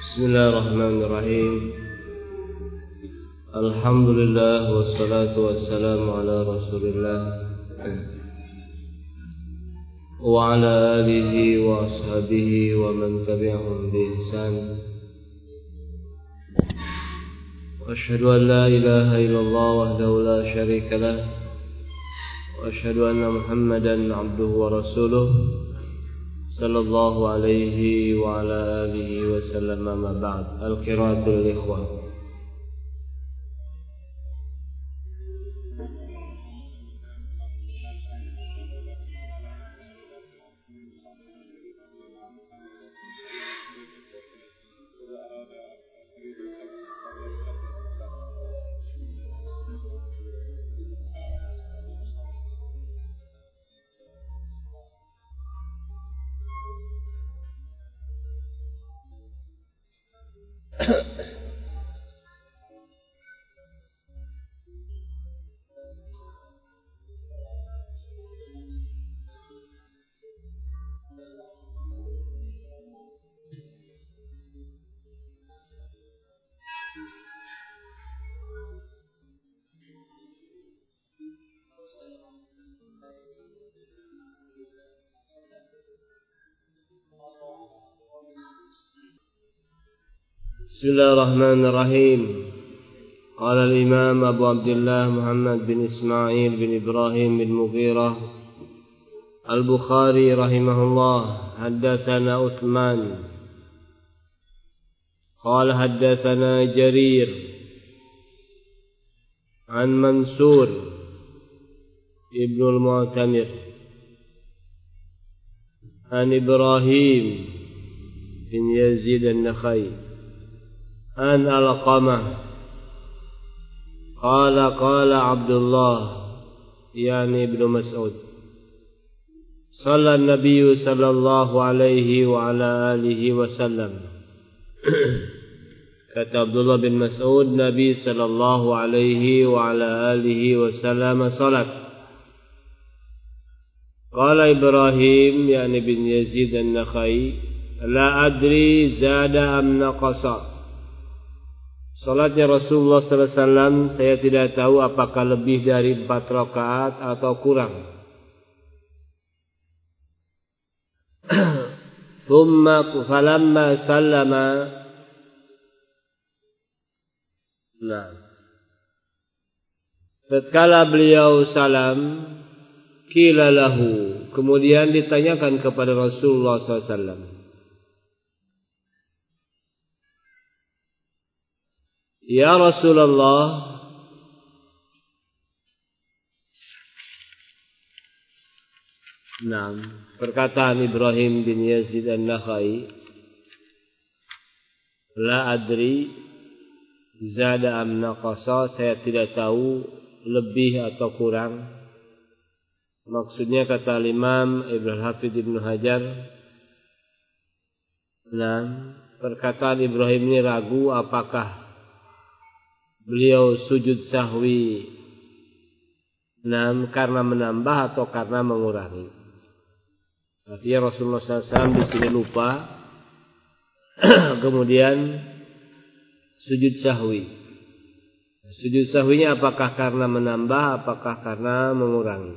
Bismillahirrahmanirrahim. Alhamdulillah wassalatu wassalamu ala Rasulillah wa ala alihi wa ashabihi wa man tabi'ahum bi ihsan. Asyhadu an la ilaha illallah wahdahu la syarika lah wa asyhadu anna Muhammadan abduhu wa rasuluh sallallahu alaihi wa ala alihi wa sallam. Amma ba'd. Al-qiraatul ikhwah. Bismillahirrahmanirrahim. Qala al-Imam Abu Abdullah Muhammad bin Ismail bin Ibrahim bin Mughirah Al-Bukhari rahimahullah, haddatsana Utsman qala haddatsana Jarir an Mansur ibn al-Mu'tamir an Ibrahim bin Yazid an-Nakhai an Alqamah qala Abdullah yani ibnu Mas'ud shalla an-nabiy sallallahu alaihi wa ala alihi wasallam. Kata Abdullah bin Mas'ud, Nabi sallallahu alaihi wa ala alihi wasallam salat. Qala Ibrahim yani bin Yazid an-Nakhai, la adri zada am naqasa. Salatnya Rasulullah sallallahu alaihi wasallam saya tidak tahu apakah lebih dari 4 rakaat atau kurang. Thumma falamma sallama, nah, tatkala beliau salam, qila lahu, kemudian ditanyakan kepada Rasulullah sallallahu alaihi wasallam, ya Rasulullah, nah, perkataan Ibrahim bin Yazid an-Nakhai, la adri zada am naqasa, saya tidak tahu lebih atau kurang. Maksudnya kata Imam Ibnu Hafidz Ibnu Hajar, nah, perkataan Ibrahim ini ragu apakah beliau sujud sahwi karena menambah atau karena mengurangi. Artinya Rasulullah SAW di sini lupa, kemudian sujud sahwi. Sujud sahwinya apakah karena menambah, apakah karena mengurangi?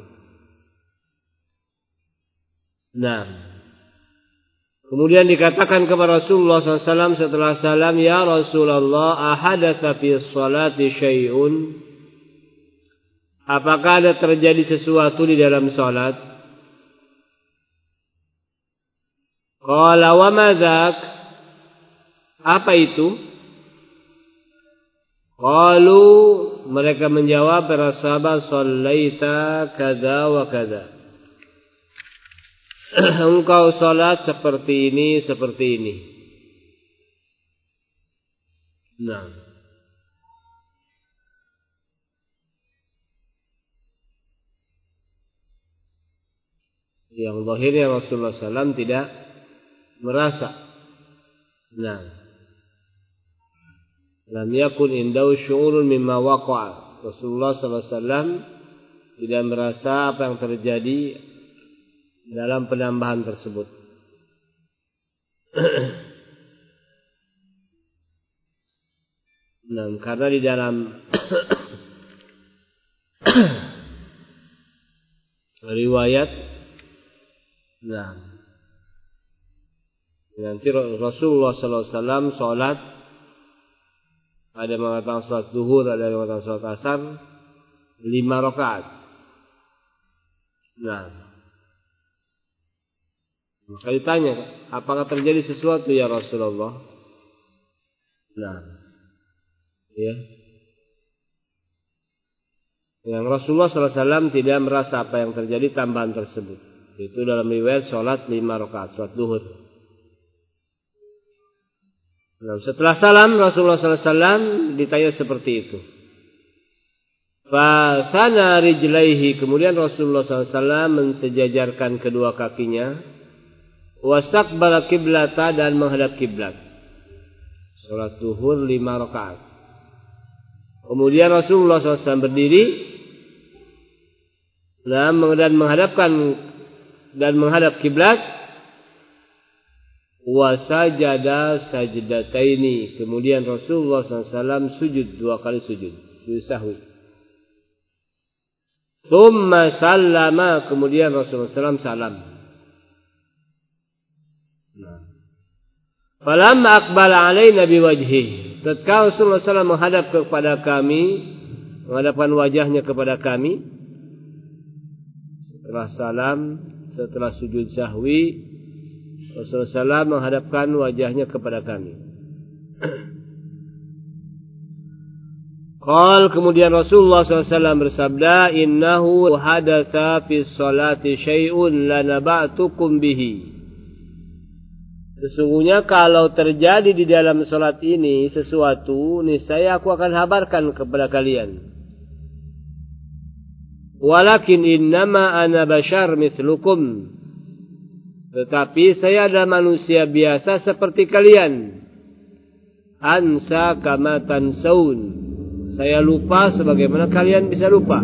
Nah, kemudian dikatakan kepada Rasulullah SAW setelah salam, ya Rasulullah, ahadatsa fi sholati syai'un, apakah ada terjadi sesuatu di dalam salat? Qala wa ma dzak, apa itu? Qalu, mereka menjawab, para sahabat, shallaita kadza wa kadza, engkau salat seperti ini, seperti ini. Nah, yang zahirnya Rasulullah SAW tidak merasa. Nah, lam yakun indahu syu'urun mimma waqa'a. Rasulullah SAW tidak merasa apa yang terjadi dalam penambahan tersebut. Nah, karena di dalam riwayat, nah, nanti Rasulullah SAW sholat, ada yang mengatakan sholat zuhur, ada yang mengatakan sholat asar, 5 rakaat. Nah, maka ditanya, apakah terjadi sesuatu ya Rasulullah? Nah, ya, yang Rasulullah SAW tidak merasa apa yang terjadi tambahan tersebut. Itu dalam riwayat sholat 5 rakaat, sholat zuhur. Nah, setelah salam Rasulullah SAW ditanya seperti itu. Fasana rijlaihi, kemudian Rasulullah SAW mensejajarkan kedua kakinya. Wastaqbala kiblata, dan menghadap kiblat. Sholat zuhur 5 rakaat. Kemudian Rasulullah SAW berdiri dan menghadap kiblat. Wasajada sajdataini, kemudian Rasulullah SAW sujud 2 kali sujud sahwi. Tsumma sallama, kemudian Rasulullah SAW salam. Falamma aqbala alaina biwajhihi, tatkala Rasulullah SAW menghadap kepada kami, menghadapkan wajahnya kepada kami, setelah salam, setelah sujud sahwi, Rasulullah SAW menghadapkan wajahnya kepada kami. Qal, kemudian Rasulullah SAW bersabda, innahu hadatha fi sholati syai'un lanaba'tukum bihi. Sesungguhnya kalau terjadi di dalam salat ini sesuatu, niscaya aku akan habarkan kepada kalian. Walakin innama ana bashar mislukum, tetapi saya adalah manusia biasa seperti kalian. Ansa kama tansaun, saya lupa sebagaimana kalian bisa lupa.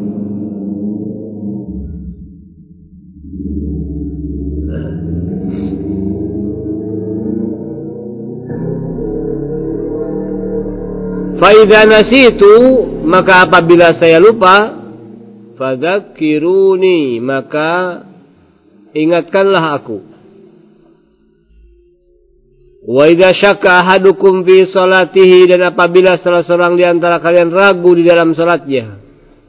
Fa idza nasitu, maka apabila saya lupa, fadzakiruni, maka ingatkanlah aku. Wa idza syakka ahadukum fi salatihi, dan apabila salah seorang di antara kalian ragu di dalam salatnya,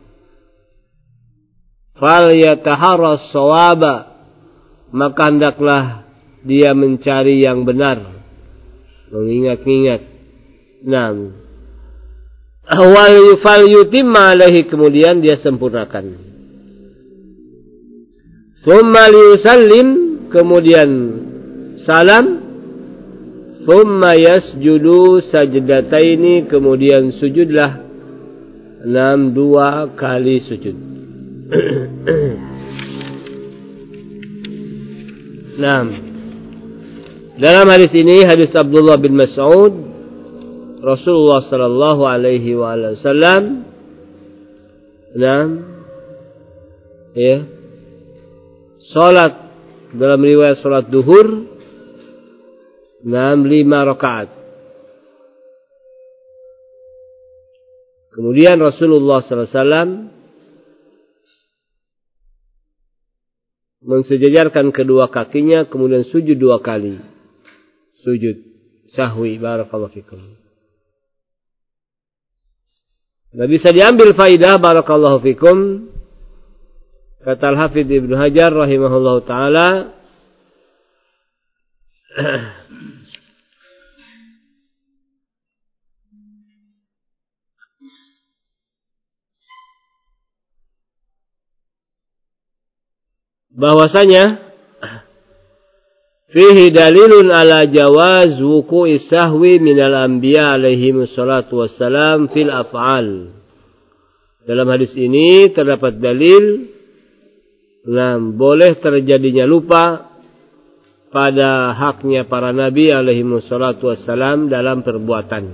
falyataharras shawaba, maka hendaklah dia mencari yang benar, mengingat-ingat. Naam. Awal falyutimma alaihi, kemudian dia sempurnakan. Tsumma liyusallim, kemudian salam. Tsumma yasjudu sajdataini, kemudian sujudlah 2 kali sujud. Nah, dalam hadis ini, hadis Abdullah bin Mas'ud, Rasulullah sallallahu alaihi wasallam, ya, salat dalam riwayat salat duhur 5 rakaat. Kemudian Rasulullah sallallahu alaihi wasallam mensejajarkan kedua kakinya, kemudian sujud 2 kali. Sujud sahwi, barakallahu fikum. Nah, bisa diambil faidah, barakallahu fikum, kata Al-Hafidz Ibnu Hajar rahimahullahu taala, bahwasanya fihi dalilun ala jawaz wuqu'i sahwi minal anbiya alaihi wassalatu wassalam fil af'al. Dalam hadis ini terdapat dalil boleh terjadinya lupa pada haknya para nabi alaihi wassalatu wassalam dalam perbuatan.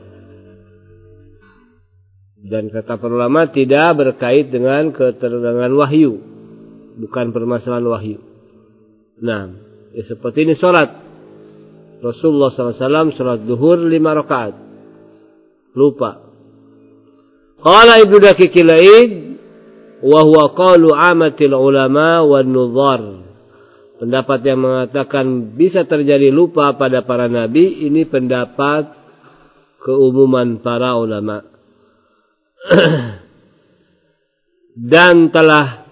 Dan kata para ulama tidak berkait dengan keterangan wahyu, bukan permasalahan wahyu. Nah, ya seperti ini sholat Rasulullah SAW, sholat duhur 5 rakaat. lupa. Qala Ibnu Daqiqil Aid wa huwa qalu amatil ulama wan nuzar. Pendapat yang mengatakan bisa terjadi lupa pada para nabi, ini pendapat keumuman para ulama. Dan telah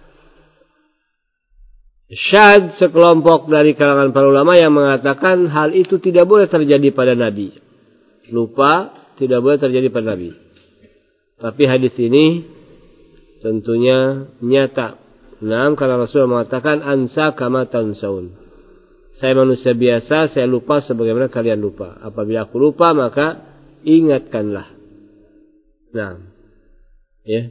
syad sekelompok dari kalangan para ulama yang mengatakan hal itu tidak boleh terjadi pada nabi. Lupa tidak boleh terjadi pada nabi. Tapi hadis ini tentunya nyata. Karena Rasulullah mengatakan ansa kama tansaun. Saya manusia biasa, saya lupa sebagaimana kalian lupa. Apabila aku lupa maka ingatkanlah. Ya.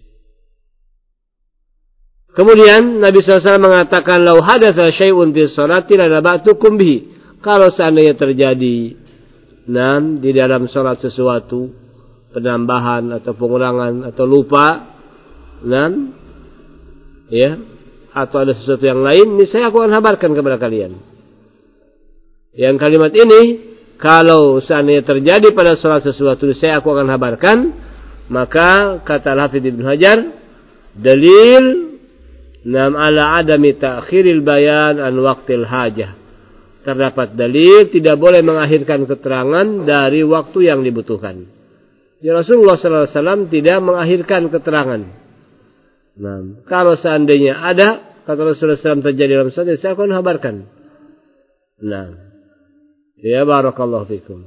Kemudian Nabi SAW mengatakan lau hadatsa syai'un fi sholati la naba'tukum bihi. Kalau seandainya terjadi di dalam salat sesuatu penambahan atau pengurangan atau lupa ya, atau ada sesuatu yang lain, ini saya akan kabarkan kepada kalian. Yang kalimat ini, kalau seandainya terjadi pada salat sesuatu, saya akan kabarkan, maka kata Al-Hafidz Ibnu Hajar, dalil ala adami ta'khiril bayan an waqtil hajah. Terdapat dalil tidak boleh mengakhirkan keterangan dari waktu yang dibutuhkan. Ya, Rasulullah SAW tidak mengakhirkan keterangan. Kalau seandainya ada, kata Rasulullah SAW terjadi dalam salat, saya akan kabarkan. Ya barakallahu fikum.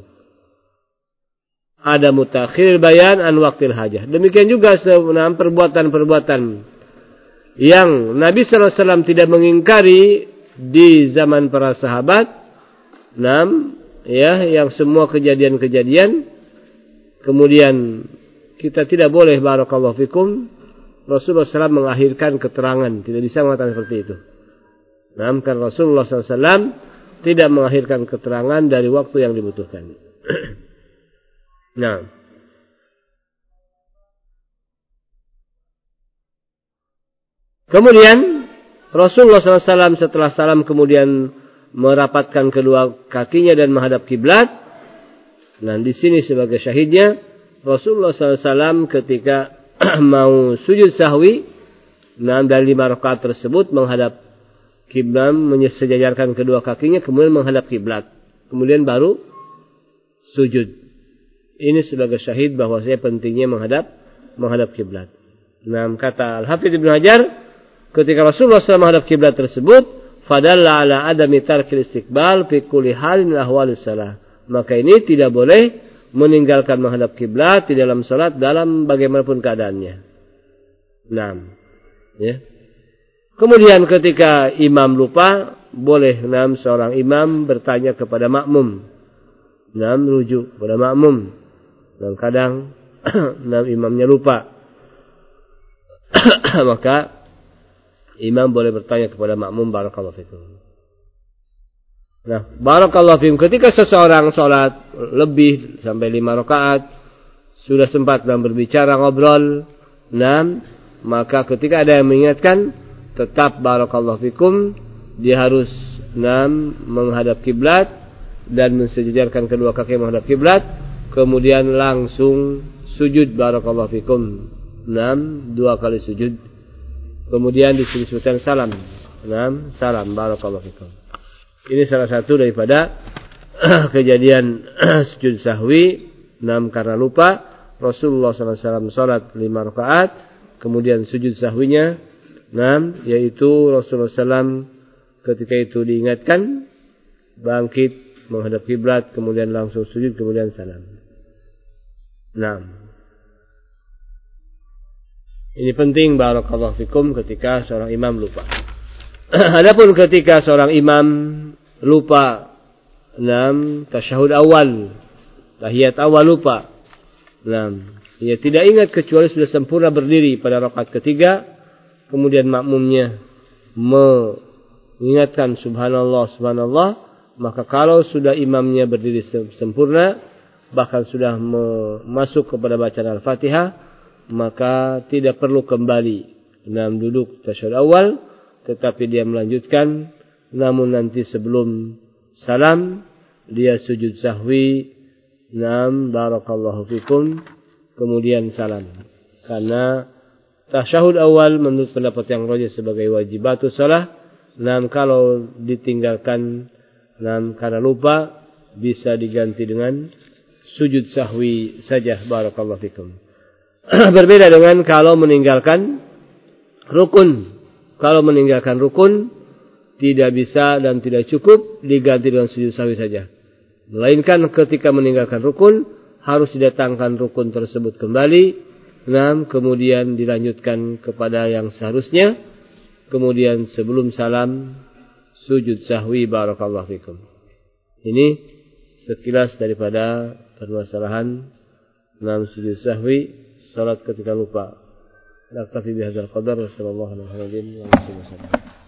Ada mutakhiril bayan an waqtil hajah. Demikian juga perbuatan-perbuatan yang Nabi SAW tidak mengingkari di zaman para sahabat. Ya, yang semua kejadian-kejadian. Kemudian kita tidak boleh barakallahu fikum Rasulullah SAW mengakhirkan keterangan. Tidak bisa mengatakan seperti itu. Karena Rasulullah SAW tidak mengakhirkan keterangan dari waktu yang dibutuhkan. Kemudian Rasulullah SAW setelah salam kemudian merapatkan kedua kakinya dan menghadap kiblat. Di sini sebagai syahidnya Rasulullah SAW ketika mau sujud sahwi dari 5 rakaat tersebut menghadap kiblat, menyejajarkan kedua kakinya, kemudian menghadap kiblat, kemudian baru sujud. Ini sebagai syahid bahwasanya pentingnya menghadap kiblat. Kata Al-Hafidz Ibnu Hajar, ketika Rasulullah SAW menghadap kiblat tersebut, fadalla ala adami tarkil istiqbal fi kulli halin min ahwalis salah. Maka ini tidak boleh meninggalkan menghadap kiblat di dalam salat dalam bagaimanapun keadaannya. Ya. Kemudian ketika imam lupa, boleh seorang imam bertanya kepada makmum. Rujuk kepada makmum. Kadang imamnya lupa. Maka imam boleh bertanya kepada makmum, barakallahu fikum. Barakallahu fikum, ketika seseorang sholat lebih sampai 5 rakaat, sudah sempat berbicara, ngobrol, maka ketika ada yang mengingatkan, tetap barakallahu fikum, dia harus menghadap kiblat dan mensejajarkan kedua kaki menghadap kiblat, kemudian langsung sujud barakallahu fikum. 2 kali sujud. Kemudian disebutkan salam. Salam barakallahu fikum. Ini salah satu daripada kejadian sujud sahwi karena lupa. Rasulullah SAW salat 5 rakaat, kemudian sujud sahwinya yaitu Rasulullah SAW ketika itu diingatkan, bangkit menghadap kiblat, kemudian langsung sujud, kemudian salam. Ini penting barakallahu fikum ketika seorang imam lupa. Adapun ketika seorang imam lupa tasyahud awal, tahiyat awal lupa, ia tidak ingat kecuali sudah sempurna berdiri pada rakaat ketiga, kemudian makmumnya mengingatkan subhanallah subhanallah, maka kalau sudah imamnya berdiri sempurna, bahkan sudah masuk kepada bacaan Al-Fatihah, maka tidak perlu kembali duduk tasyahud awal, tetapi dia melanjutkan. Namun nanti sebelum salam dia sujud sahwi barakallahu fikum, kemudian salam. Karena tasyahud awal menurut pendapat yang rajih sebagai wajibatus shalah. Kalau ditinggalkan karena lupa, bisa diganti dengan sujud sahwi saja, barakallahu fikum. Berbeda dengan kalau meninggalkan rukun. Kalau meninggalkan rukun tidak bisa dan tidak cukup diganti dengan sujud sahwi saja. Melainkan ketika meninggalkan rukun harus didatangkan rukun tersebut kembali. Kemudian dilanjutkan kepada yang seharusnya. Kemudian sebelum salam sujud sahwi, barakallahu fikum. Ini sekilas daripada permasalahan sujud sahwi salat ketika lupa. Naktafi bihadzal qadar wa sallallahu alaihi wa sallam.